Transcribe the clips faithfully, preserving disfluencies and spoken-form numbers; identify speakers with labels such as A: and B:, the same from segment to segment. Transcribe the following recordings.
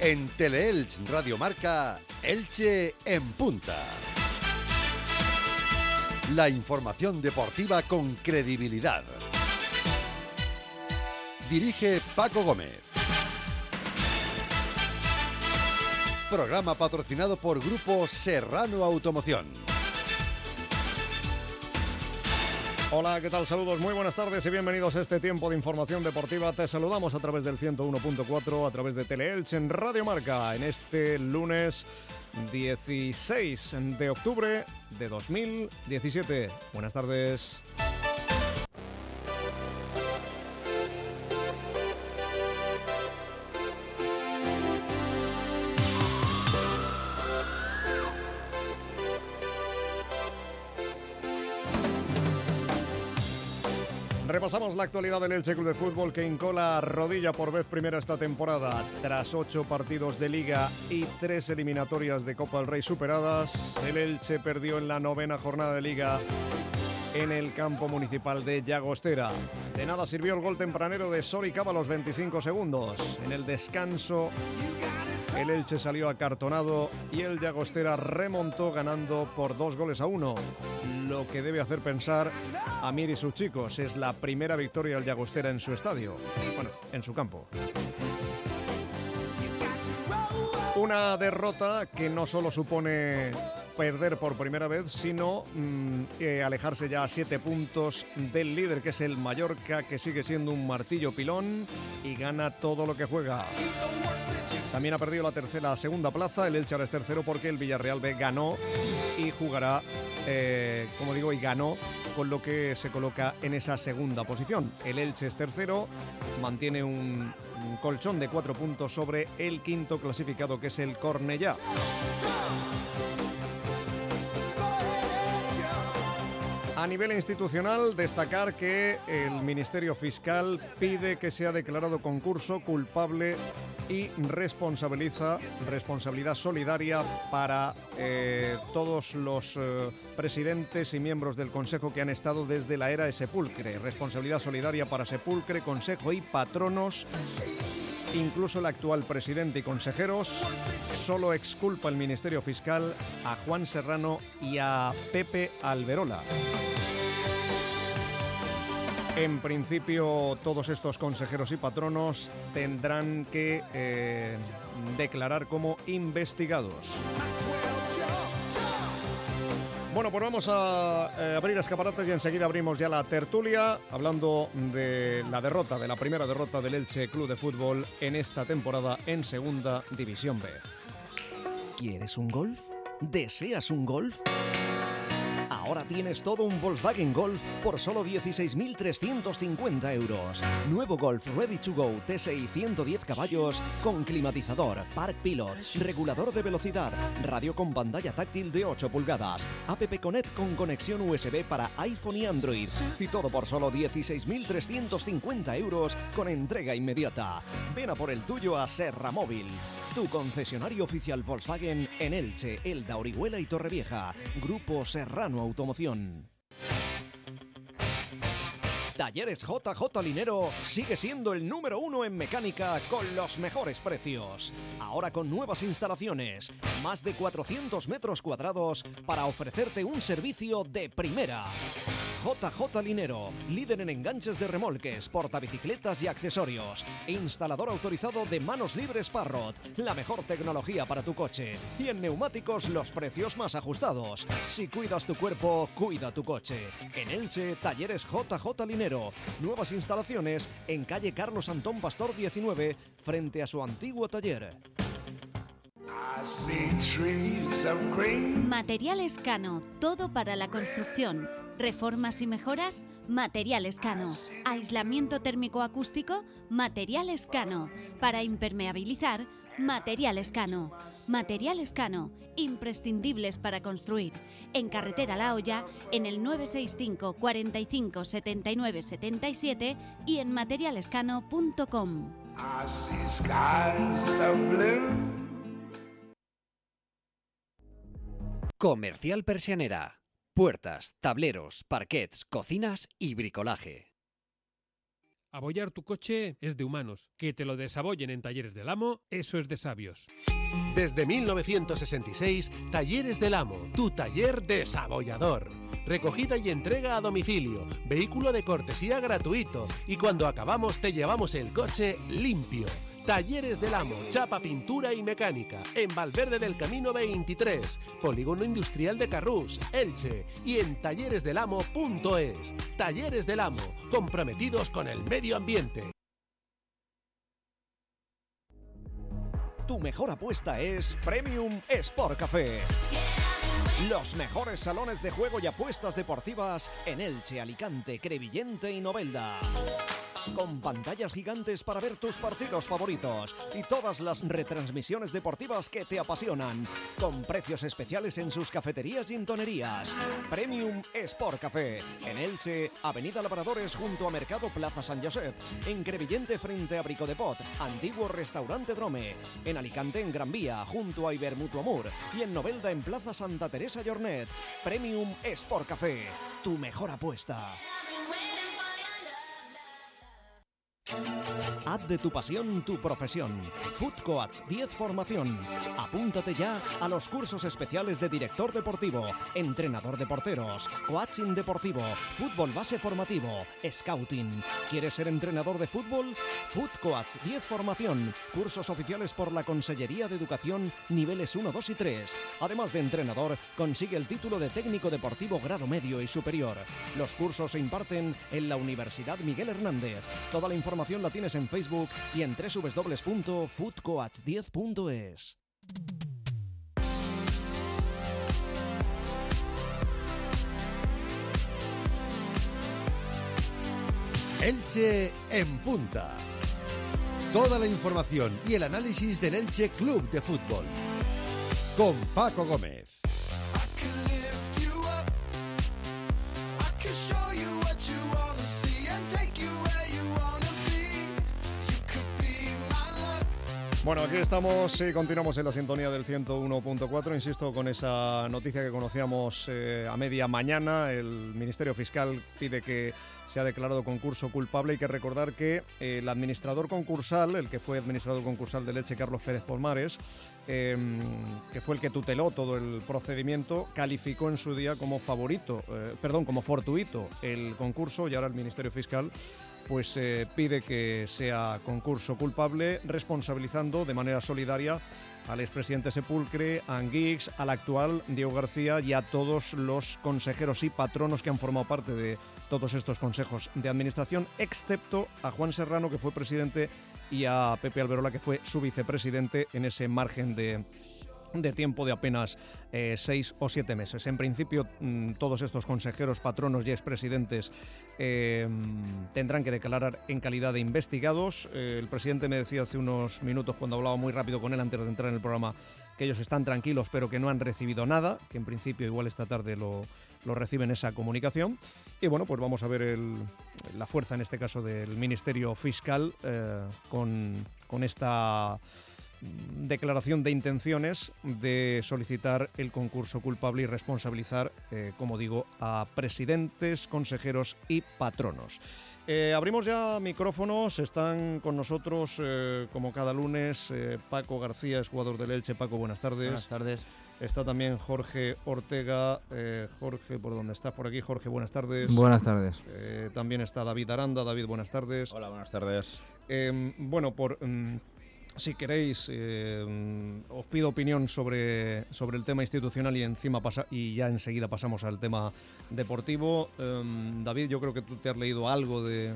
A: En Teleelch Radio Marca, Elche en punta. La información deportiva con credibilidad. Dirige Paco Gómez. Programa patrocinado por Grupo Serrano Automoción.
B: Hola, ¿qué tal? Saludos, muy buenas tardes y bienvenidos a este tiempo de información deportiva. Te saludamos a través del ciento uno punto cuatro, a través de Teleelch en Radio Marca, en este lunes dieciséis de octubre de dos mil diecisiete. Buenas tardes. Repasamos la actualidad del Elche Club de Fútbol, que hincó la rodilla por vez primera esta temporada. Tras ocho partidos de Liga y tres eliminatorias de Copa del Rey superadas, el Elche perdió en la novena jornada de Liga en el campo municipal de Llagostera. De nada sirvió el gol tempranero de Sori Cava a los veinticinco segundos. En el descanso, el Elche salió acartonado y el Llagostera remontó ganando por dos goles a uno. Lo que debe hacer pensar a Mir y sus chicos. Es la primera victoria del Llagostera en su estadio. Bueno, en su campo. Una derrota que no solo supone perder por primera vez, sino mmm, eh, alejarse ya a siete puntos del líder, que es el Mallorca, que sigue siendo un martillo pilón y gana todo lo que juega. También ha perdido la tercera, la segunda plaza. El Elche ahora es tercero porque el Villarreal B ganó y jugará, eh, como digo, y ganó, con lo que se coloca en esa segunda posición. El Elche es tercero, mantiene un, un colchón de cuatro puntos sobre el quinto clasificado, que es el Cornellá. A nivel institucional, destacar que el Ministerio Fiscal pide que sea declarado concurso culpable y responsabiliza responsabilidad solidaria para eh, todos los eh, presidentes y miembros del Consejo que han estado desde la era de Sepulcre. Responsabilidad solidaria para Sepulcre, Consejo y patronos. Incluso el actual presidente y consejeros. Solo exculpa el Ministerio Fiscal a Juan Serrano y a Pepe Alberola. En principio, todos estos consejeros y patronos tendrán que eh, declarar como investigados. Bueno, pues vamos a eh, abrir escaparates y enseguida abrimos ya la tertulia, hablando de la derrota, de la primera derrota del Elche Club de Fútbol en esta temporada en Segunda División B.
C: ¿Quieres un Golf? ¿Deseas un Golf? Ahora tienes todo un Volkswagen Golf por solo dieciséis mil trescientos cincuenta euros. Nuevo Golf Ready to Go T S I ciento diez caballos con climatizador, Park Pilot, regulador de velocidad, radio con pantalla táctil de ocho pulgadas, App Connect con conexión U S B para iPhone y Android. Y todo por solo dieciséis mil trescientos cincuenta euros con entrega inmediata. Ven a por el tuyo a Serra Móvil. Tu concesionario oficial Volkswagen en Elche, Elda, Orihuela y Torrevieja. Grupo Serrano Automoción. Talleres J J Linero sigue siendo el número uno en mecánica con los mejores precios. Ahora con nuevas instalaciones, más de cuatrocientos metros cuadrados para ofrecerte un servicio de primera. J J Linero, líder en enganches de remolques, portabicicletas y accesorios. Instalador autorizado de manos libres Parrot, la mejor tecnología para tu coche. Y en neumáticos los precios más ajustados. Si cuidas tu cuerpo, cuida tu coche. En Elche, Talleres J J Linero. Nuevas instalaciones en calle Carlos Antón Pastor diecinueve, frente a su antiguo taller.
D: Materiales Cano, todo para la construcción. Reformas y mejoras, Materiales Cano. Aislamiento térmico acústico, Materiales Cano. Para impermeabilizar, Materiales Cano. Materiales Cano, imprescindibles para construir. En Carretera La Hoya, en el nueve seis cinco, cuarenta y cinco, setenta y nueve, setenta y siete y en materialescano punto com.
E: Comercial Persianera. Puertas, tableros, parquets, cocinas y bricolaje.
F: Abollar tu coche es de humanos. Que te lo desabollen en Talleres del Amo, eso es de sabios.
G: Desde mil novecientos sesenta y seis, Talleres del Amo, tu taller desabollador. Recogida y entrega a domicilio, vehículo de cortesía gratuito y cuando acabamos te llevamos el coche limpio. Talleres del Amo, chapa, pintura y mecánica, en Valverde del Camino veintitrés, Polígono Industrial de Carrús, Elche, y en talleres del amo punto es. Talleres del Amo, comprometidos con el medio ambiente.
C: Tu mejor apuesta es Premium Sport Café. Los mejores salones de juego y apuestas deportivas en Elche, Alicante, Crevillente y Novelda. Con pantallas gigantes para ver tus partidos favoritos y todas las retransmisiones deportivas que te apasionan. Con precios especiales en sus cafeterías y intonerías. Premium Sport Café. En Elche, Avenida Labradores junto a Mercado Plaza San Josep. En Crevillente frente a Brico de Pot, antiguo restaurante Drome. En Alicante en Gran Vía junto a Ibermutuo Amur. Y en Novelda en Plaza Santa Teresa Llornet. Premium Sport Café. Tu mejor apuesta. Haz de tu pasión tu profesión. Food Coach diez Formación. Apúntate ya a los cursos especiales de director deportivo, entrenador de porteros, coaching deportivo, fútbol base formativo, scouting. ¿Quieres ser entrenador de fútbol? Food Coach diez Formación. Cursos oficiales por la Consellería de Educación niveles uno, dos y tres. Además de entrenador, consigue el título de técnico deportivo grado medio y superior. Los cursos se imparten en la Universidad Miguel Hernández. Toda la información la tienes en Facebook y en doble u doble u doble u punto food coach diez punto es.
A: Elche en punta. Toda la información y el análisis del Elche Club de Fútbol. Con Paco Gómez.
B: Bueno, aquí estamos y continuamos en la sintonía del ciento uno punto cuatro. Insisto, con esa noticia que conocíamos eh, a media mañana. El Ministerio Fiscal pide que se ha declarado concurso culpable. Hay que recordar que eh, el administrador concursal, el que fue administrador concursal de Elche, Carlos Pérez Polmares, eh, que fue el que tuteló todo el procedimiento, calificó en su día como favorito, eh, perdón, como fortuito el concurso, y ahora el Ministerio Fiscal pues eh, pide que sea concurso culpable, responsabilizando de manera solidaria al expresidente Sepulcre, a Anguix, al actual Diego García y a todos los consejeros y patronos que han formado parte de todos estos consejos de administración, excepto a Juan Serrano, que fue presidente, y a Pepe Alberola, que fue su vicepresidente, en ese margen de, de tiempo de apenas eh, seis o siete meses. En principio, mmm, todos estos consejeros, patronos y expresidentes eh, tendrán que declarar en calidad de investigados. Eh, el presidente me decía hace unos minutos, cuando hablaba muy rápido con él antes de entrar en el programa, que ellos están tranquilos, pero que no han recibido nada, que en principio igual esta tarde lo, lo reciben esa comunicación. Y bueno, pues vamos a ver el, la fuerza, en este caso, del Ministerio Fiscal eh, con, con esta declaración de intenciones de solicitar el concurso culpable y responsabilizar, eh, como digo, a presidentes, consejeros y patronos. Eh, abrimos ya micrófonos, están con nosotros, eh, como cada lunes, eh, Paco García, es jugador del Elche. Paco, buenas tardes.
H: Buenas tardes.
B: Está también Jorge Ortega. Eh, Jorge, ¿por dónde estás? Por aquí. Jorge, buenas tardes.
H: Buenas tardes.
B: Eh, también está David Aranda. David, buenas tardes.
I: Hola, buenas tardes.
B: Eh, bueno, por... Mm, Si queréis, eh, os pido opinión sobre, sobre el tema institucional y encima pasa, y ya enseguida pasamos al tema deportivo. Eh, David, yo creo que tú te has leído algo de,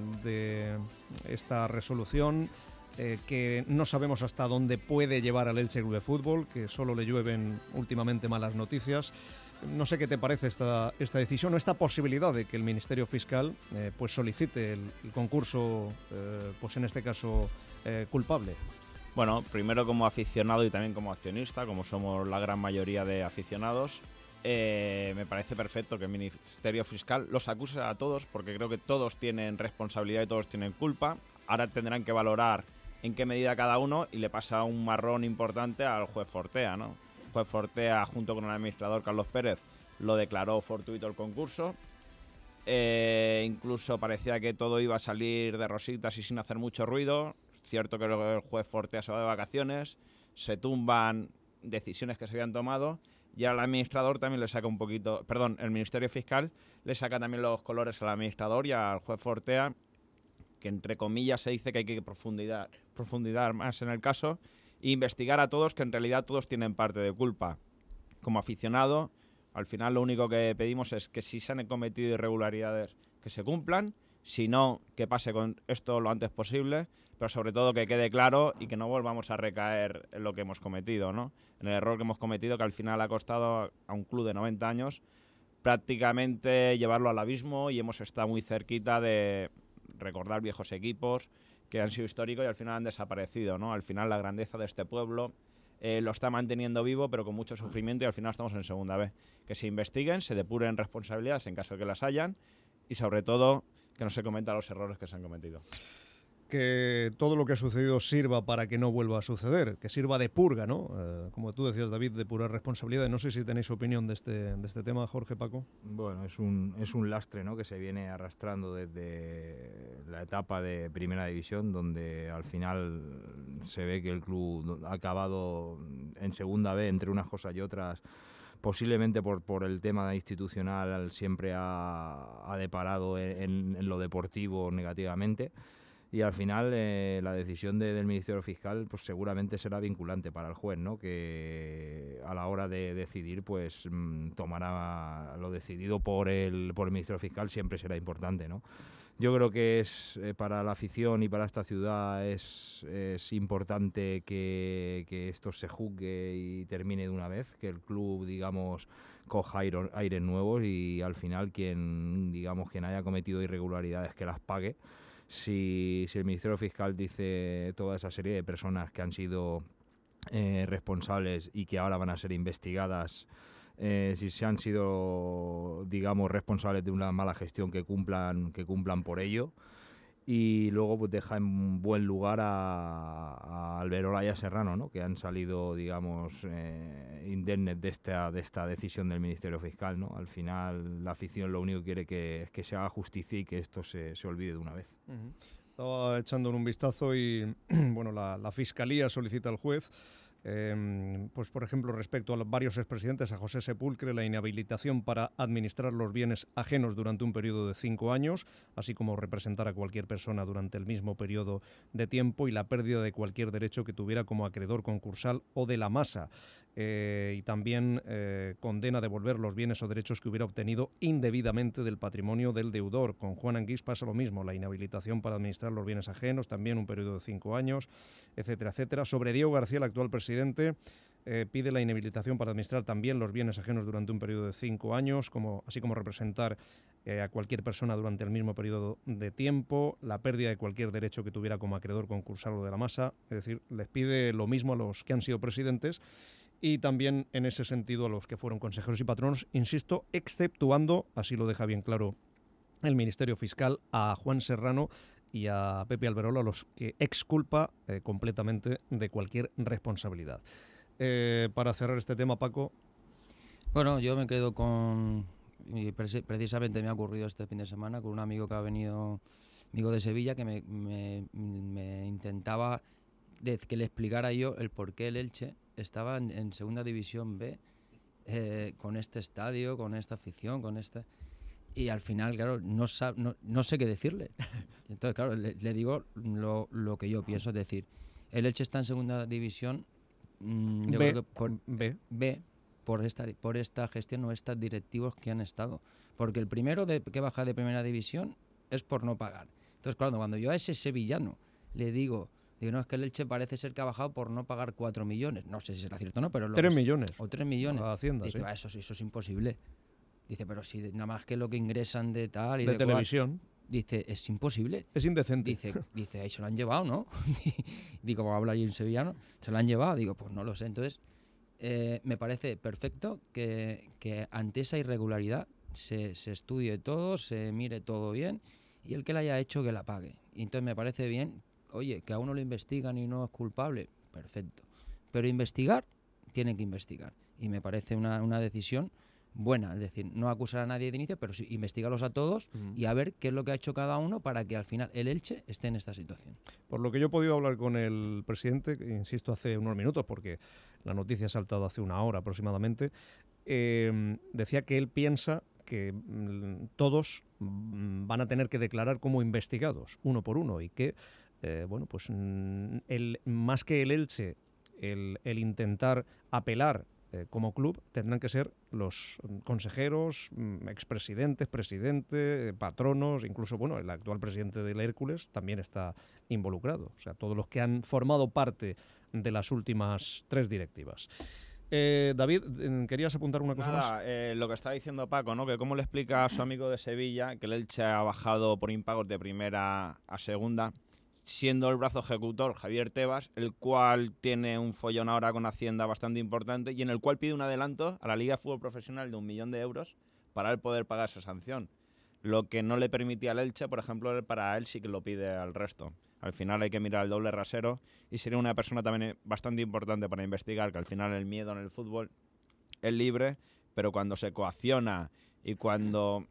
B: de esta resolución, eh, que no sabemos hasta dónde puede llevar al Elche Club de Fútbol, que solo le llueven últimamente malas noticias. No sé qué te parece esta, esta decisión o esta posibilidad de que el Ministerio Fiscal eh, pues solicite el, el concurso, eh, pues en este caso, eh, culpable.
I: Bueno, primero como aficionado y también como accionista, como somos la gran mayoría de aficionados, eh, me parece perfecto que el Ministerio Fiscal los acuse a todos, porque creo que todos tienen responsabilidad y todos tienen culpa. Ahora tendrán que valorar en qué medida cada uno, y le pasa un marrón importante al juez Fortea, ¿no? El juez Fortea, junto con el administrador Carlos Pérez, lo declaró fortuito el concurso. Eh, incluso parecía que todo iba a salir de rositas y sin hacer mucho ruido. Cierto que luego el juez Fortea se va de vacaciones, se tumban decisiones que se habían tomado y ahora el administrador también le saca un poquito, perdón, el Ministerio Fiscal le saca también los colores al administrador y al juez Fortea, que entre comillas se dice que hay que profundizar, profundizar más en el caso e investigar a todos, que en realidad todos tienen parte de culpa. Como aficionado, al final lo único que pedimos es que si se han cometido irregularidades, que se cumplan, si no, que pase con esto lo antes posible, pero sobre todo que quede claro y que no volvamos a recaer en lo que hemos cometido, ¿no? En el error que hemos cometido, que al final ha costado a un club de noventa años prácticamente llevarlo al abismo, y hemos estado muy cerquita de recordar viejos equipos que han sido históricos y al final han desaparecido, ¿no? Al final la grandeza de este pueblo eh, lo está manteniendo vivo, pero con mucho sufrimiento, y al final estamos en segunda B. Que se investiguen, se depuren responsabilidades en caso de que las hayan, y sobre todo que no se cometan los errores que se han cometido.
B: Que todo lo que ha sucedido sirva para que no vuelva a suceder, que sirva de purga, ¿no? Eh, como tú decías, David, de pura responsabilidad. No sé si tenéis opinión de este, de este tema, Jorge, Paco.
H: Bueno, es un, es un lastre, ¿no?, que se viene arrastrando desde la etapa de Primera División, donde al final se ve que el club ha acabado en Segunda B entre unas cosas y otras. Posiblemente por, por el tema institucional siempre ha, ha deparado en, en lo deportivo negativamente. Y al final eh, la decisión de, del Ministerio Fiscal pues seguramente será vinculante para el juez, ¿no?, que a la hora de decidir pues mmm, tomará lo decidido por el, por el Ministerio Fiscal, siempre será importante, ¿no? Yo creo que es eh, para la afición y para esta ciudad es, es importante que, que esto se juzgue y termine de una vez, que el club, digamos, coja aire, aires nuevos, y al final quien, digamos, quien haya cometido irregularidades que las pague. Si, si el Ministerio Fiscal dice toda esa serie de personas que han sido eh, responsables y que ahora van a ser investigadas, eh, si se han sido, digamos, responsables de una mala gestión, que cumplan, que cumplan por ello. Y luego pues deja en buen lugar a, a Alberola y a Serrano, ¿no?, que han salido, digamos, eh, indemnes de esta, de esta decisión del Ministerio Fiscal, ¿no? Al final la afición lo único que quiere que, es que se haga justicia y que esto se, se olvide de una vez.
B: Uh-huh. Estaba echando un vistazo y bueno, la, la Fiscalía solicita al juez, Eh, pues por ejemplo, respecto a los varios expresidentes, a José Sepulcre, la inhabilitación para administrar los bienes ajenos durante un periodo de cinco años, así como representar a cualquier persona durante el mismo periodo de tiempo, y la pérdida de cualquier derecho que tuviera como acreedor concursal o de la masa. Eh, y también eh, condena a devolver los bienes o derechos que hubiera obtenido indebidamente del patrimonio del deudor. Con Juan Anguís pasa lo mismo, la inhabilitación para administrar los bienes ajenos, también un periodo de cinco años, etcétera, etcétera. Sobre Diego García, el actual presidente, eh, pide la inhabilitación para administrar también los bienes ajenos durante un periodo de cinco años, como, así como representar eh, a cualquier persona durante el mismo periodo de tiempo, la pérdida de cualquier derecho que tuviera como acreedor concursal o de la masa. Es decir, les pide lo mismo a los que han sido presidentes, y también en ese sentido a los que fueron consejeros y patronos, insisto, exceptuando, así lo deja bien claro el Ministerio Fiscal, a Juan Serrano y a Pepe Alberola, a los que exculpa eh, completamente de cualquier responsabilidad. Eh, para cerrar este tema, Paco.
J: Bueno, yo me quedo con... Precisamente me ha ocurrido este fin de semana con un amigo que ha venido, amigo de Sevilla, que me, me, me intentaba de que le explicara yo el por qué el Elche estaba en, en Segunda División B, eh, con este estadio, con esta afición, con este... Y al final, claro, no, sab, no, no sé qué decirle. Entonces, claro, le, le digo lo, lo que yo pienso. Es decir, el Elche está en Segunda División, mmm, yo
B: B,
J: creo que por,
B: B.
J: B por esta, por esta gestión o estos directivos que han estado. Porque el primero de, que baja de Primera División es por no pagar. Entonces, claro, cuando yo a ese sevillano le digo... Digo, no, es que el Elche parece ser que ha bajado por no pagar cuatro millones. No sé si será cierto o no, pero... Lo
B: tres
J: que
B: millones.
J: O tres millones.
B: A Hacienda,
J: dice,
B: sí.
J: ah, eso, eso es imposible. Dice, pero si nada más que lo que ingresan de tal y
B: de,
J: de
B: televisión.
J: Cual, dice, es imposible.
B: Es indecente.
J: Dice, dice, ahí se lo han llevado, ¿no? Digo, como habla ahí en sevillano, se lo han llevado. Digo, pues no lo sé. Entonces, eh, me parece perfecto que, que ante esa irregularidad se, se estudie todo, se mire todo bien, y el que la haya hecho, que la pague. Y entonces me parece bien... Oye, que a uno lo investigan y no es culpable, perfecto. Pero investigar, tiene que investigar. Y me parece una, una decisión buena, es decir, no acusar a nadie de inicio, pero sí investigarlos a todos uh-huh. y a ver qué es lo que ha hecho cada uno para que al final el Elche esté en esta situación.
B: Por lo que yo he podido hablar con el presidente, insisto, hace unos minutos, porque la noticia ha saltado hace una hora aproximadamente, eh, decía que él piensa que mm, todos mm, van a tener que declarar como investigados, uno por uno, y que, eh, bueno, pues mm, el, más que el Elche, el, el intentar apelar como club, tendrán que ser los consejeros, expresidentes, presidente, patronos, incluso bueno, el actual presidente del Hércules también está involucrado. O sea, todos los que han formado parte de las últimas tres directivas. Eh, David, ¿querías apuntar una cosa
I: Nada,
B: más?
I: Eh, lo que está diciendo Paco, ¿no? Que cómo le explica a su amigo de Sevilla que el Elche ha bajado por impagos de primera a segunda, siendo el brazo ejecutor Javier Tebas, el cual tiene un follón ahora con Hacienda bastante importante y en el cual pide un adelanto a la Liga de Fútbol Profesional de un millón de euros para él poder pagar esa sanción. Lo que no le permitía al Elche, por ejemplo, para él sí que lo pide al resto. Al final hay que mirar el doble rasero y sería una persona también bastante importante para investigar, que al final el miedo en el fútbol es libre, pero cuando se coacciona y cuando...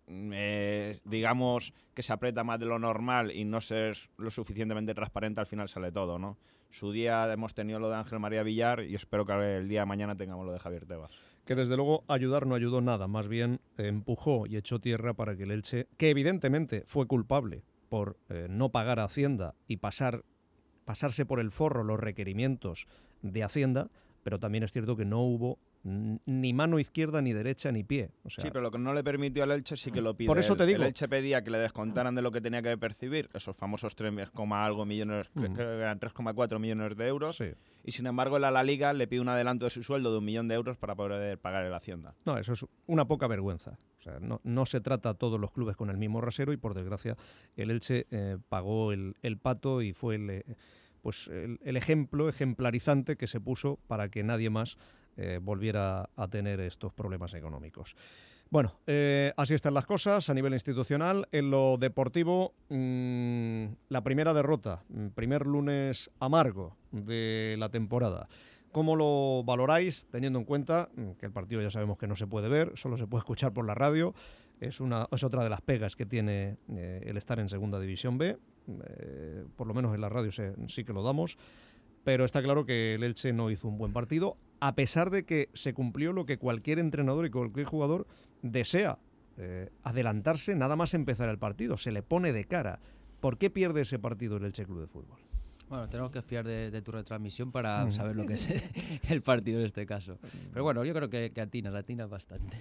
I: Eh, digamos que se aprieta más de lo normal y no ser lo suficientemente transparente, al final sale todo, ¿no? Su día hemos tenido lo de Ángel María Villar y espero que el día de mañana tengamos lo de Javier Tebas.
B: Que desde luego ayudar no ayudó nada, más bien eh, empujó y echó tierra para que el Elche, que evidentemente fue culpable por eh, no pagar a Hacienda y pasar, pasarse por el forro los requerimientos de Hacienda, pero también es cierto que no hubo ni mano izquierda, ni derecha, ni pie. O sea,
I: sí, pero lo que no le permitió al Elche sí que lo pide.
B: Por eso
I: él.
B: te digo.
I: El Elche pedía que le descontaran de lo que tenía que percibir, esos famosos tres coma algo millones, mm. creo que eran tres coma cuatro millones de euros.
B: Sí.
I: Y sin embargo, la, la Liga le pide un adelanto de su sueldo de un millón de euros para poder pagar el Hacienda.
B: No, eso es una poca vergüenza. O sea, no, no se trata a todos los clubes con el mismo rasero y por desgracia el Elche eh, pagó el, el pato y fue el, eh, pues el, el ejemplo ejemplarizante que se puso para que nadie más Eh, volviera a tener estos problemas económicos. Bueno, eh, así están las cosas a nivel institucional. En lo deportivo, mmm, la primera derrota, primer lunes amargo de la temporada. ¿Cómo lo valoráis, teniendo en cuenta que el partido ya sabemos que no se puede ver, solo se puede escuchar por la radio? Es, una, es otra de las pegas que tiene eh, el estar en Segunda División B. Eh, por lo menos en la radio se, sí que lo damos. Pero está claro que el Elche no hizo un buen partido, a pesar de que se cumplió lo que cualquier entrenador y cualquier jugador desea, eh, adelantarse nada más empezar el partido, se le pone de cara. ¿Por qué pierde ese partido el Elche Club de Fútbol?
J: Bueno, tenemos que fiar de, de tu retransmisión para mm. saber lo que es el partido en este caso. Pero bueno, yo creo que, que atinas, atinas bastante.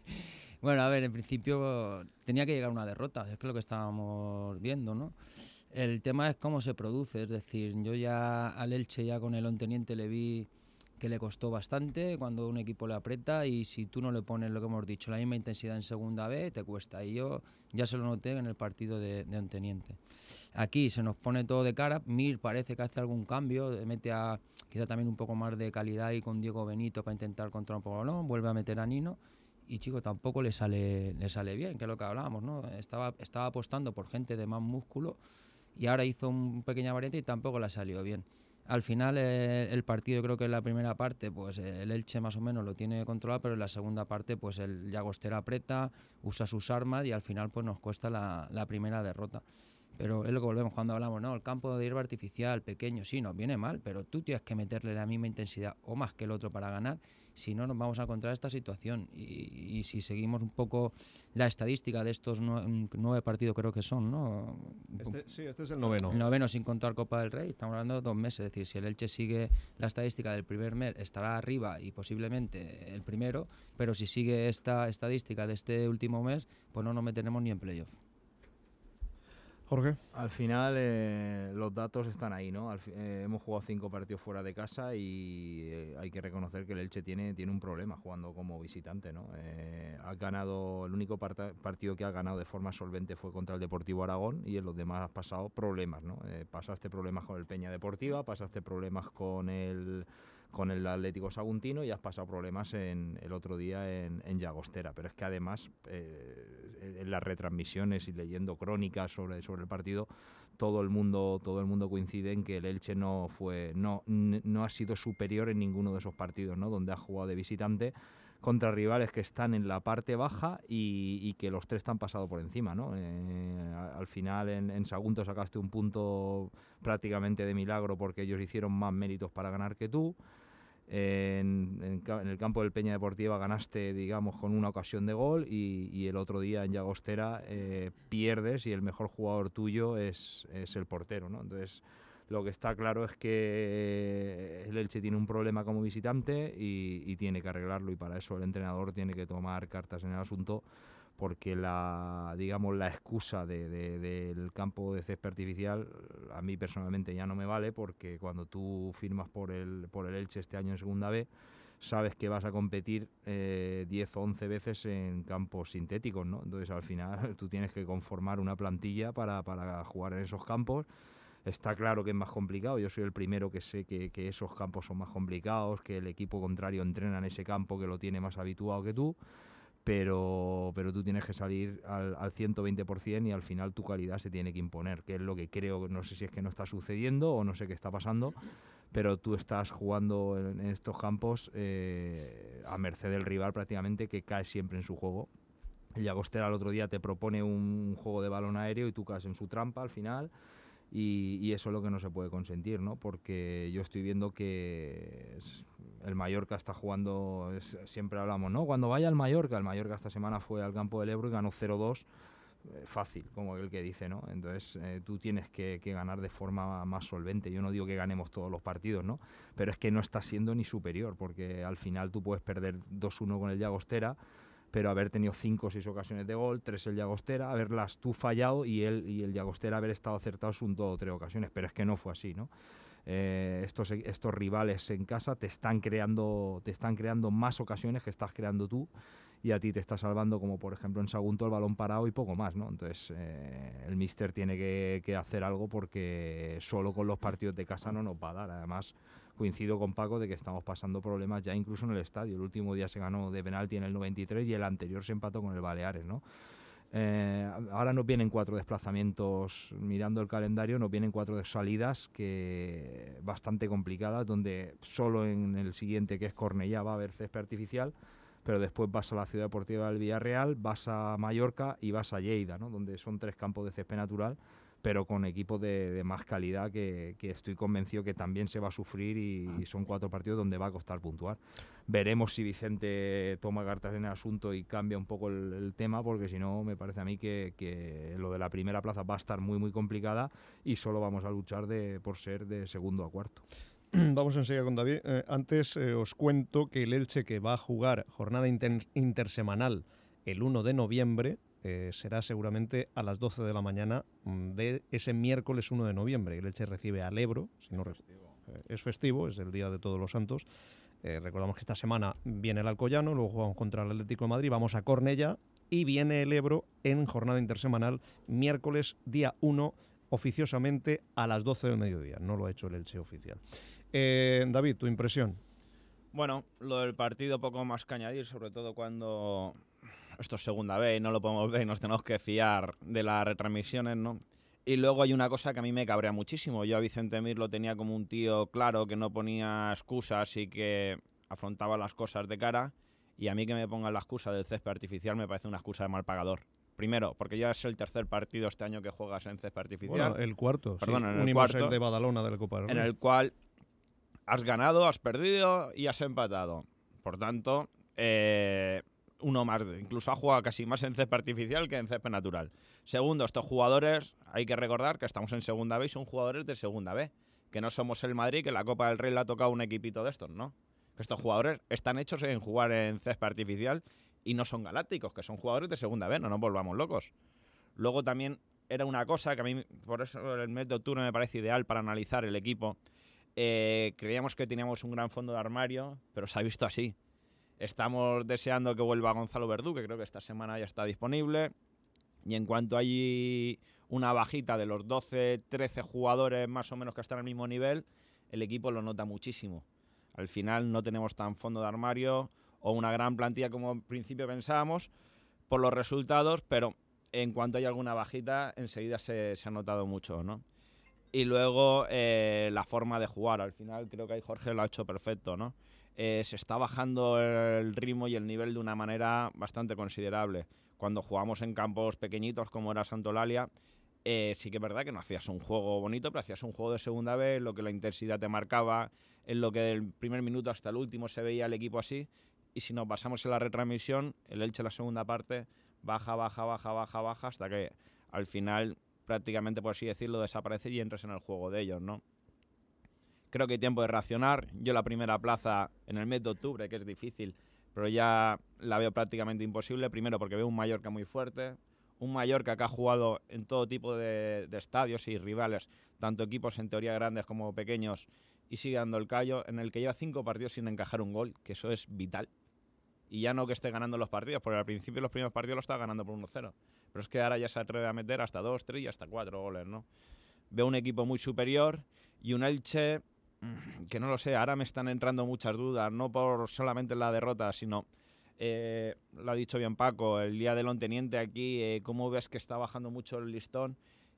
J: Bueno, a ver, en principio tenía que llegar una derrota, es que lo que estábamos viendo, ¿no? El tema es cómo se produce, es decir, yo ya al Elche ya con el Onteniente le vi que le costó bastante cuando un equipo le aprieta y si tú no le pones lo que hemos dicho, la misma intensidad en segunda B, te cuesta. Y yo ya se lo noté en el partido de, de Onteniente. Aquí se nos pone todo de cara, Mir parece que hace algún cambio, mete a quizá también un poco más de calidad y con Diego Benito para intentar controlar un poco el balón, vuelve a meter a Nino. Y chico, tampoco le sale, le sale bien, que es lo que hablábamos, ¿no? Estaba, estaba apostando por gente de más músculo y ahora hizo un pequeña variante y tampoco le ha salido bien. Al final eh, el partido, creo que en la primera parte pues el Elche más o menos lo tiene controlado, pero en la segunda parte pues el Llagostera aprieta, usa sus armas y al final pues nos cuesta la, la primera derrota. Pero es lo que volvemos cuando hablamos, ¿no? El campo de hierba artificial, pequeño, sí, nos viene mal, pero tú tienes que meterle la misma intensidad o más que el otro para ganar, si no nos vamos a encontrar esta situación. Y, y si seguimos un poco la estadística de estos nueve, nueve partidos creo que son, ¿no?
B: Este, sí, este es el noveno.
J: El noveno sin contar Copa del Rey, estamos hablando de dos meses, es decir, si el Elche sigue la estadística del primer mes estará arriba y posiblemente el primero, pero si sigue esta estadística de este último mes, pues no nos meteremos ni en playoff.
B: Jorge.
H: Al final eh, los datos están ahí, ¿no? Al, eh, hemos jugado cinco partidos fuera de casa y eh, hay que reconocer que el Elche tiene, tiene un problema jugando como visitante, ¿no? Eh, ha ganado, el único part- partido que ha ganado de forma solvente fue contra el Deportivo Aragón y en los demás has pasado problemas, ¿no? Eh, pasaste problemas con el Peña Deportiva, pasaste problemas con el con el Atlético Saguntino y has pasado problemas en el otro día en, en Llagostera, pero es que además eh, en las retransmisiones y leyendo crónicas sobre, sobre el partido todo el mundo todo el mundo coincide en que el Elche no fue no, no ha sido superior en ninguno de esos partidos, ¿no? Donde ha jugado de visitante, contra rivales que están en la parte baja y, y que los tres te han pasado por encima, ¿no? Eh, al final en, en Sagunto sacaste un punto prácticamente de milagro porque ellos hicieron más méritos para ganar que tú. En, en, en el campo del Peña Deportiva ganaste, digamos, con una ocasión de gol y, y el otro día en Llagostera eh, pierdes y el mejor jugador tuyo es, es el portero, ¿no? Entonces, lo que está claro es que el Elche tiene un problema como visitante y, y tiene que arreglarlo, y para eso el entrenador tiene que tomar cartas en el asunto, porque la, digamos, la excusa de, de, del campo de césped artificial a mí personalmente ya no me vale, porque cuando tú firmas por el, por el Elche este año en Segunda B, sabes que vas a competir eh, diez o once veces en campos sintéticos, ¿no? Entonces al final tú tienes que conformar una plantilla para, para jugar en esos campos. Está claro que es más complicado, yo soy el primero que sé que, que esos campos son más complicados, que el equipo contrario entrena en ese campo, que lo tiene más habituado que tú, pero, pero tú tienes que salir al, al ciento veinte por ciento y al final tu calidad se tiene que imponer, que es lo que creo, no sé si es que no está sucediendo o no sé qué está pasando, pero tú estás jugando en, en estos campos eh, a merced del rival prácticamente, que cae siempre en su juego. El Llagostera el otro día te propone un juego de balón aéreo y tú caes en su trampa al final. Y, y eso es lo que no se puede consentir, ¿no? Porque yo estoy viendo que el Mallorca está jugando, es, siempre hablamos, ¿no? Cuando vaya al Mallorca, el Mallorca esta semana fue al campo del Ebro y ganó cero dos, eh, fácil, como el que dice, ¿no? Entonces eh, tú tienes que, que ganar de forma más solvente. Yo no digo que ganemos todos los partidos, ¿no? Pero es que no está siendo ni superior, porque al final tú puedes perder dos uno con el Llagostera, pero haber tenido cinco o seis ocasiones de gol, tres el Llagostera, haberlas tú fallado y él y el Llagostera haber estado acertados un dos o tres ocasiones, pero es que no fue así, ¿no? Eh, estos, estos rivales en casa te están creando te están creando más ocasiones que estás creando tú, y a ti te está salvando, como por ejemplo en Sagunto, el balón parado y poco más, ¿no? Entonces eh, el míster tiene que, que hacer algo, porque solo con los partidos de casa no nos va a dar. Además, coincido con Paco de que estamos pasando problemas ya incluso en el estadio. El último día se ganó de penalti en el noventa y tres y el anterior se empató con el Baleares, ¿no? Eh, ahora nos vienen cuatro desplazamientos, mirando el calendario, nos vienen cuatro salidas que bastante complicadas, donde solo en el siguiente, que es Cornellá, va a haber césped artificial, pero después vas a la Ciudad Deportiva del Villarreal, vas a Mallorca y vas a Lleida, ¿no? Donde son tres campos de césped natural, pero con equipos de, de más calidad que, que estoy convencido que también se va a sufrir, y, y son cuatro partidos donde va a costar puntuar. Veremos si Vicente toma cartas en el asunto y cambia un poco el, el tema, porque si no, me parece a mí que, que lo de la primera plaza va a estar muy muy complicada y solo vamos a luchar de, por ser de segundo a cuarto.
B: Vamos enseguida con David. Eh, antes eh, os cuento que el Elche, que va a jugar jornada inter intersemanal el uno de noviembre, Eh, será seguramente a las doce de la mañana de ese miércoles uno de noviembre. El Elche recibe al Ebro, si no festivo. Eh, es festivo, es el Día de Todos los Santos. Eh, recordamos que esta semana viene el Alcoyano, luego jugamos contra el Atlético de Madrid, vamos a Cornellá y viene el Ebro en jornada intersemanal miércoles día uno, oficiosamente a las doce del mediodía. No lo ha hecho el Elche oficial. Eh, David, tu impresión.
I: Bueno, lo del partido poco más que añadir, sobre todo cuando esto es segunda B y no lo podemos ver y nos tenemos que fiar de las retransmisiones, ¿no? Y luego hay una cosa que a mí me cabrea muchísimo. Yo a Vicente Mir lo tenía como un tío claro, que no ponía excusas y que afrontaba las cosas de cara, y a mí que me pongan la excusa del césped artificial me parece una excusa de mal pagador. Primero, porque ya es el tercer partido este año que juegas en césped artificial.
B: Bueno, el cuarto.
I: Perdón,
B: sí,
I: en el
B: unimos
I: cuarto,
B: el de Badalona de la Copa del Rey.
I: En el cual has ganado, has perdido y has empatado. Por tanto, eh, uno más, incluso ha jugado casi más en césped artificial que en césped natural. Segundo, estos jugadores, hay que recordar que estamos en segunda B y son jugadores de segunda B, que no somos el Madrid, que la Copa del Rey le ha tocado un equipito de estos, ¿no? Que estos jugadores están hechos en jugar en césped artificial y no son galácticos, que son jugadores de segunda B, no nos volvamos locos. Luego también era una cosa que a mí, por eso el mes de octubre me parece ideal para analizar el equipo. Eh, creíamos que teníamos un gran fondo de armario, pero se ha visto así. Estamos deseando que vuelva Gonzalo Verdú, que creo que esta semana ya está disponible. Y en cuanto hay una bajita de los doce, trece jugadores más o menos que están al mismo nivel, el equipo lo nota muchísimo. Al final no tenemos tan fondo de armario o una gran plantilla como en principio pensábamos por los resultados, pero en cuanto hay alguna bajita, enseguida se, se ha notado mucho, ¿no? Y luego eh, la forma de jugar. Al final creo que ahí Jorge lo ha hecho perfecto, ¿no? eh, se está bajando el ritmo y el nivel de una manera bastante considerable. Cuando jugamos en campos pequeñitos como era Santolalia, eh, sí que es verdad que no hacías un juego bonito, pero hacías un juego de segunda B, en lo que la intensidad te marcaba, en lo que del primer minuto hasta el último se veía el equipo así. Y si nos basamos en la retransmisión, el Elche la segunda parte baja, baja, baja, baja, baja, hasta que al final prácticamente, por así decirlo, desaparece y entras en el juego de ellos, ¿no? Creo que hay tiempo de reaccionar. Yo la primera plaza en el mes de octubre, que es difícil, pero ya la veo prácticamente imposible. Primero porque veo un Mallorca muy fuerte, un Mallorca que ha jugado en todo tipo de, de estadios y rivales, tanto equipos en teoría grandes como pequeños, y sigue dando el callo, en el que lleva cinco partidos sin encajar un gol, que eso es vital. Y ya no que esté ganando los partidos, porque al principio los primeros partidos lo estaba ganando por uno cero. Pero es que ahora ya se atreve a meter hasta dos, tres y hasta cuatro goles, ¿no? Veo un equipo muy superior y un Elche que no lo sé, ahora me están entrando muchas dudas, no por solamente la derrota, sino, eh, lo ha dicho bien Paco, el día del Onteniente aquí, eh, cómo ves que está bajando mucho el listón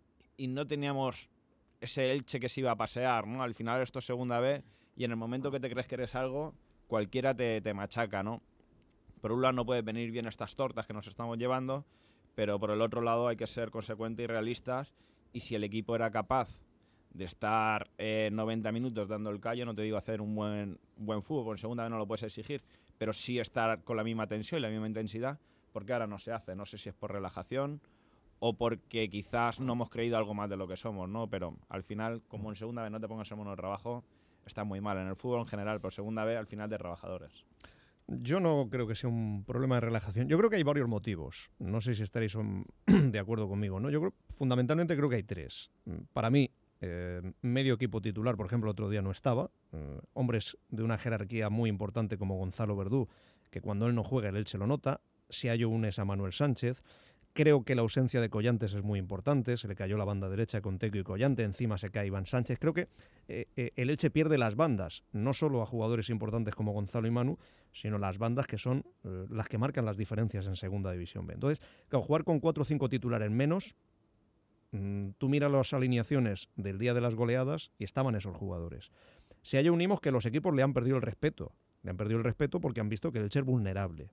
I: y no teníamos ese Elche que se iba a pasear, ¿no? Al final esto es segunda B y en el momento que te crees que eres algo, cualquiera te, te machaca, ¿no? Por un lado no pueden venir bien estas tortas que nos estamos llevando, pero por el otro lado hay que ser consecuentes y realistas, y si el equipo era capaz de estar eh, noventa minutos dando el callo, no te digo hacer un buen, buen fútbol, porque en segunda vez no lo puedes exigir, pero sí estar con la misma tensión y la misma intensidad, porque ahora no se hace. No sé si es por relajación o porque quizás no hemos creído algo más de lo que somos, ¿no? Pero al final, como en segunda vez no te pongas en mono de trabajo, está muy mal. En el fútbol en general, pero segunda vez al final de trabajadores.
B: Yo no creo que sea un problema de relajación. Yo creo que hay varios motivos. No sé si estaréis de acuerdo conmigo, ¿no? Yo creo, fundamentalmente creo que hay tres. Para mí, Eh, medio equipo titular, por ejemplo, otro día no estaba. Eh, hombres de una jerarquía muy importante como Gonzalo Verdú, que cuando él no juega el Elche lo nota. Si hay un es a Manuel Sánchez. Creo que la ausencia de Collantes es muy importante. Se le cayó la banda derecha con Teco y Collante. Encima se cae Iván Sánchez. Creo que eh, eh, el Elche pierde las bandas. No solo a jugadores importantes como Gonzalo y Manu, sino las bandas que son eh, las que marcan las diferencias en Segunda División B. Entonces, claro, jugar con cuatro o cinco titulares menos. Tú miras las alineaciones del día de las goleadas y estaban esos jugadores. Si hay unimos que los equipos le han perdido el respeto. Le han perdido el respeto porque han visto que el Elche es vulnerable.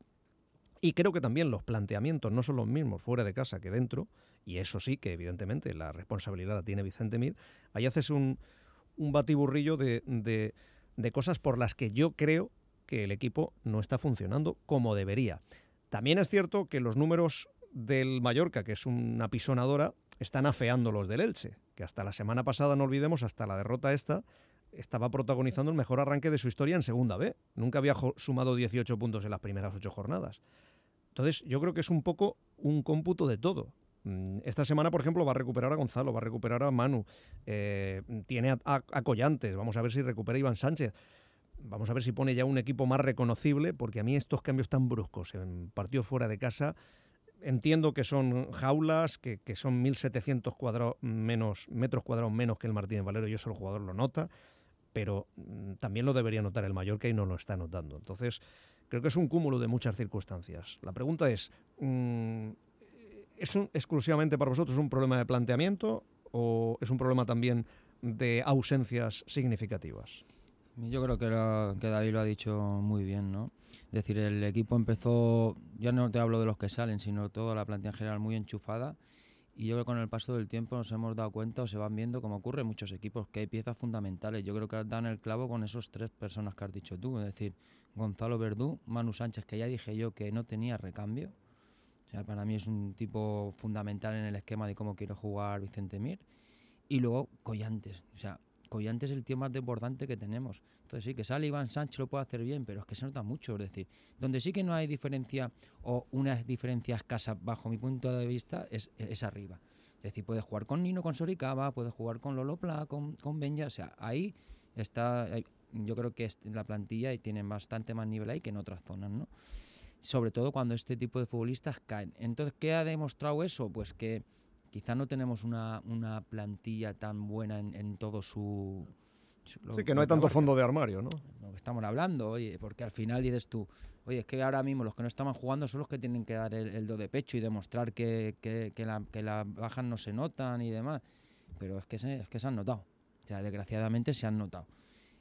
B: Y creo que también los planteamientos no son los mismos fuera de casa que dentro. Y eso sí que evidentemente la responsabilidad la tiene Vicente Mir. Ahí haces un, un batiburrillo de, de, de cosas por las que yo creo que el equipo no está funcionando como debería. También es cierto que los números del Mallorca, que es una apisonadora, están afeando los del Elche, que hasta la semana pasada, no olvidemos, hasta la derrota esta, estaba protagonizando el mejor arranque de su historia en Segunda B. Nunca había sumado dieciocho puntos en las primeras ocho jornadas. Entonces, yo creo que es un poco un cómputo de todo. Esta semana, por ejemplo, va a recuperar a Gonzalo, va a recuperar a Manu, eh, tiene a, a, a Collantes, vamos a ver si recupera a Iván Sánchez. Vamos a ver si pone ya un equipo más reconocible, porque a mí estos cambios tan bruscos en partidos fuera de casa... Entiendo que son jaulas, que, que son mil setecientos cuadrados menos, metros cuadrados menos que el Martínez Valero, y eso el jugador lo nota, pero mm, también lo debería notar el Mallorca y no lo está notando. Entonces, creo que es un cúmulo de muchas circunstancias. La pregunta es, mmm, ¿es un, exclusivamente para vosotros un problema de planteamiento o es un problema también de ausencias significativas?
J: Yo creo que, lo, que David lo ha dicho muy bien, ¿no? Es decir, el equipo empezó, ya no te hablo de los que salen, sino toda la plantilla en general muy enchufada, y yo creo que con el paso del tiempo nos hemos dado cuenta o se van viendo, como ocurre en muchos equipos, que hay piezas fundamentales. Yo creo que dan el clavo con esos tres personas que has dicho tú, es decir, Gonzalo Verdú, Manu Sánchez, que ya dije yo que no tenía recambio. O sea, para mí es un tipo fundamental en el esquema de cómo quiere jugar Vicente Mir, y luego Collantes, o sea, Collantes es el tío más desbordante que tenemos. Entonces sí, que sale Iván Sánchez lo puede hacer bien, pero es que se nota mucho. Es decir, donde sí que no hay diferencia o una diferencia escasa bajo mi punto de vista es, es arriba. Es decir, puedes jugar con Nino, con Soricaba, puedes jugar con Lolo Pla, con, con Benja. O sea, ahí está, ahí, yo creo que es la plantilla y tienen bastante más nivel ahí que en otras zonas, ¿no? Sobre todo cuando este tipo de futbolistas caen. Entonces, ¿qué ha demostrado eso? Pues que quizá no tenemos una, una plantilla tan buena en, en todo su...
B: Lo, sí, que no hay tanto fondo de armario, ¿no?
J: Lo que estamos hablando, oye, porque al final dices tú, oye, es que ahora mismo los que no estaban jugando son los que tienen que dar el, el do de pecho y demostrar que, que, que, la, que las bajas no se notan y demás, pero es que se, es que se han notado, o sea, desgraciadamente se han notado.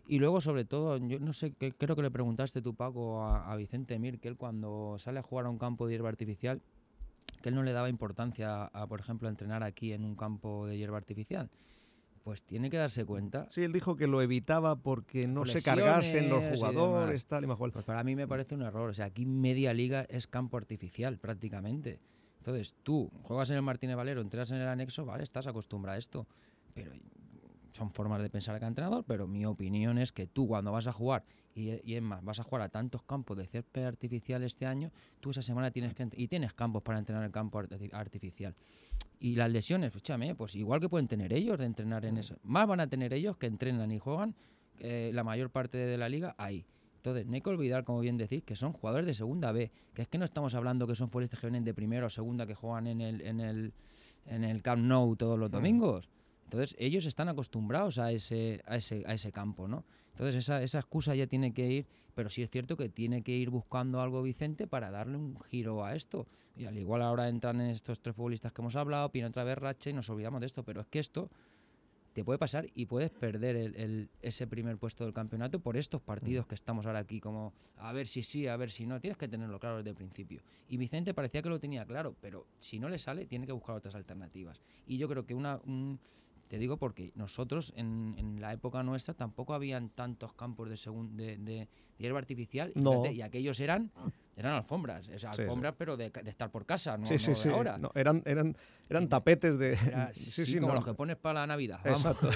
J: Y luego, sobre todo, yo no sé, que, creo que le preguntaste tú, Paco, a, a Vicente Mir, que él cuando sale a jugar a un campo de hierba artificial, que él no le daba importancia a, a, por ejemplo, a entrenar aquí en un campo de hierba artificial. Pues tiene que darse cuenta.
B: Sí, él dijo que lo evitaba porque no se
J: lesiones
B: cargasen los
J: y
B: jugadores,
J: demás.
B: tal y más cual.
J: Pues para mí me parece un error. O sea, aquí media liga es campo artificial, prácticamente. Entonces, tú juegas en el Martínez Valero, entras en el anexo, vale, estás acostumbrado a esto. Pero son formas de pensar cada entrenador, pero mi opinión es que tú cuando vas a jugar, y, y es más, vas a jugar a tantos campos de césped artificial este año, tú esa semana tienes que... Y tienes campos para entrenar en campo arti- artificial. Y las lesiones, escúchame, pues igual que pueden tener ellos de entrenar en eso. Más van a tener ellos que entrenan y juegan eh, la mayor parte de la liga ahí. Entonces, no hay que olvidar, como bien decís, que son jugadores de segunda B, que es que no estamos hablando que son futbolistas que vienen de primera o segunda, que juegan en el, en el, en el Camp Nou todos los domingos. Entonces, ellos están acostumbrados a ese, a ese, a ese campo, ¿no? Entonces, esa, esa excusa ya tiene que ir, pero sí es cierto que tiene que ir buscando algo Vicente para darle un giro a esto. Y al igual ahora entran en estos tres futbolistas que hemos hablado, viene otra vez Rache y nos olvidamos de esto, pero es que esto te puede pasar y puedes perder el, el, ese primer puesto del campeonato por estos partidos que estamos ahora aquí, como a ver si sí, a ver si no. Tienes que tenerlo claro desde el principio. Y Vicente parecía que lo tenía claro, pero si no le sale, tiene que buscar otras alternativas. Y yo creo que una... Un, Te digo porque nosotros, en, en la época nuestra, tampoco habían tantos campos de, segun, de, de, de hierba artificial. Y,
B: no.
J: fíjate, y aquellos eran eran alfombras. O sea,
B: sí,
J: alfombras,
B: sí.
J: pero de, de estar por casa, no,
B: sí, sí,
J: no
B: sí.
J: de ahora.
B: No, eran, eran, eran tapetes de...
J: Era,
B: sí,
J: sí,
B: sí,
J: como
B: no.
J: los que pones para la Navidad. Vamos.
B: Exacto.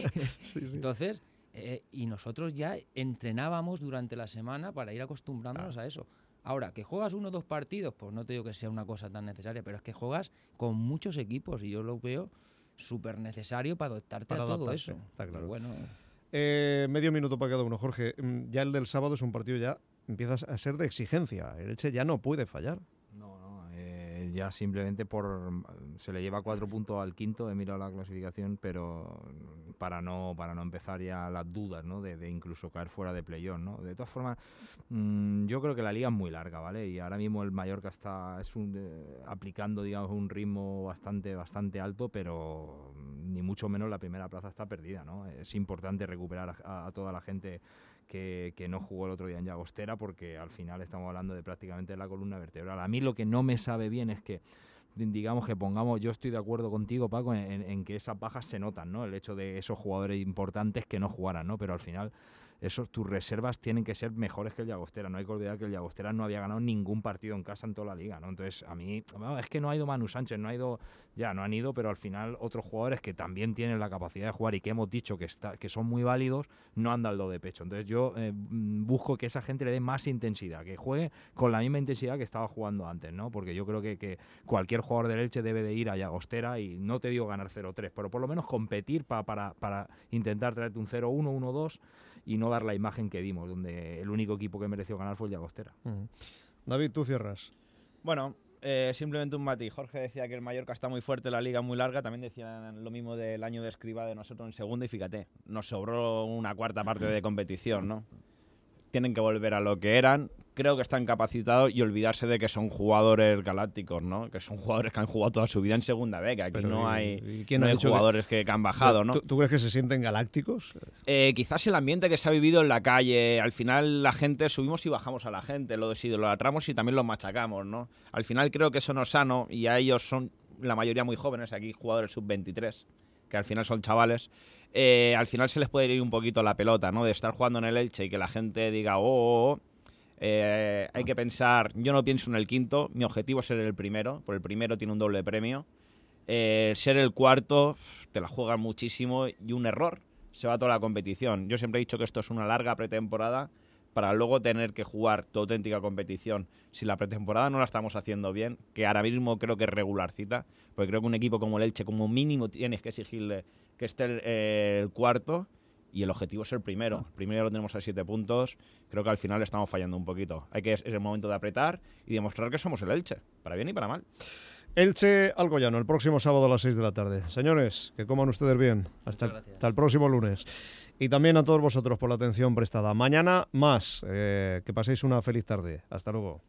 B: sí, sí.
J: Entonces, eh, y nosotros ya entrenábamos durante la semana para ir acostumbrándonos ah. a eso. Ahora, que juegas uno o dos partidos, pues no te digo que sea una cosa tan necesaria, pero es que juegas con muchos equipos y yo lo veo súper necesario para adaptarte
B: para
J: a todo
B: adaptarse,
J: eso.
B: Está claro.
J: Bueno.
B: Eh, medio minuto para cada uno, Jorge. Ya el del sábado es un partido ya empieza a ser de exigencia. El Elche ya no puede fallar.
H: No, no. Eh, ya simplemente por se le lleva cuatro puntos al quinto, he mirado la clasificación, pero para no para no empezar ya las dudas, ¿no? De, de incluso caer fuera de playoff, ¿no? De todas formas, mmm, yo creo que la liga es muy larga, ¿vale? Y ahora mismo el Mallorca está es un, eh, aplicando, digamos, un ritmo bastante bastante alto, pero ni mucho menos la primera plaza está perdida, ¿no? Es importante recuperar a, a toda la gente que, que no jugó el otro día en Llagostera, porque al final estamos hablando de prácticamente la columna vertebral. A mí lo que no me sabe bien es que, digamos, que pongamos, yo estoy de acuerdo contigo, Paco, en, en que esas bajas se notan, ¿no? El hecho de esos jugadores importantes que no jugaran, ¿no? Pero al final, esos, tus reservas tienen que ser mejores que el Llagostera. No hay que olvidar que el Llagostera no había ganado ningún partido en casa en toda la liga, ¿no? Entonces, a mí, es que no ha ido Manu Sánchez, no ha ido, ya, no han ido, pero al final otros jugadores que también tienen la capacidad de jugar y que hemos dicho que, está, que son muy válidos, no han dado de pecho. Entonces, yo eh, busco que esa gente le dé más intensidad, que juegue con la misma intensidad que estaba jugando antes, ¿no? Porque yo creo que, que cualquier jugador del Elche debe de ir a Llagostera y no te digo ganar cero tres, pero por lo menos competir pa, para, para intentar traerte un cero uno, uno dos y no dar la imagen que dimos, donde el único equipo que mereció ganar fue el Llagostera.
B: Uh-huh. David, tú cierras.
I: Bueno, eh, simplemente un matiz. Jorge decía que el Mallorca está muy fuerte, la liga muy larga. También decían lo mismo del año de Escribá de nosotros en segunda. Y fíjate, nos sobró una cuarta parte de competición, ¿no? Tienen que volver a lo que eran. Creo que están capacitados y olvidarse de que son jugadores galácticos, ¿no? Que son jugadores que han jugado toda su vida en segunda B, que aquí Pero no y, hay, y no hay jugadores que, que han bajado, ¿no?
B: ¿Tú, ¿Tú crees que se sienten galácticos?
I: Eh, quizás el ambiente que se ha vivido en la calle, al final la gente, subimos y bajamos a la gente, lo desidolatramos y también los machacamos, ¿no? Al final creo que eso no es sano y a ellos son la mayoría muy jóvenes, aquí jugadores sub veintitrés, que al final son chavales. Eh, al final se les puede ir un poquito la pelota, ¿no? De estar jugando en el Elche y que la gente diga, oh, oh, oh. Eh, hay que pensar, yo no pienso en el quinto, mi objetivo es ser el primero, por el primero tiene un doble premio. Eh, ser el cuarto, te la juegan muchísimo y un error, se va toda la competición. Yo siempre he dicho que esto es una larga pretemporada para luego tener que jugar tu auténtica competición. Si la pretemporada no la estamos haciendo bien, que ahora mismo creo que es regularcita, porque creo que un equipo como el Elche como mínimo tienes que exigirle que esté el, eh, el cuarto y el objetivo es el primero. El primero lo tenemos a siete puntos, creo que al final estamos fallando un poquito. Hay que es el momento de apretar y demostrar que somos el Elche, para bien y para mal.
B: Elche Alcoyano, el próximo sábado a las seis de la tarde. Señores, que coman ustedes bien. Hasta, hasta el próximo lunes. Y también a todos vosotros por la atención prestada. Mañana más. Eh, que paséis una feliz tarde. Hasta luego.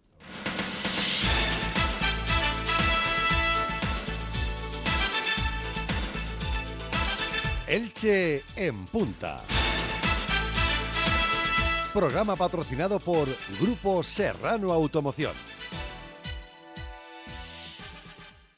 A: Elche en punta. Programa patrocinado por Grupo Serrano Automoción.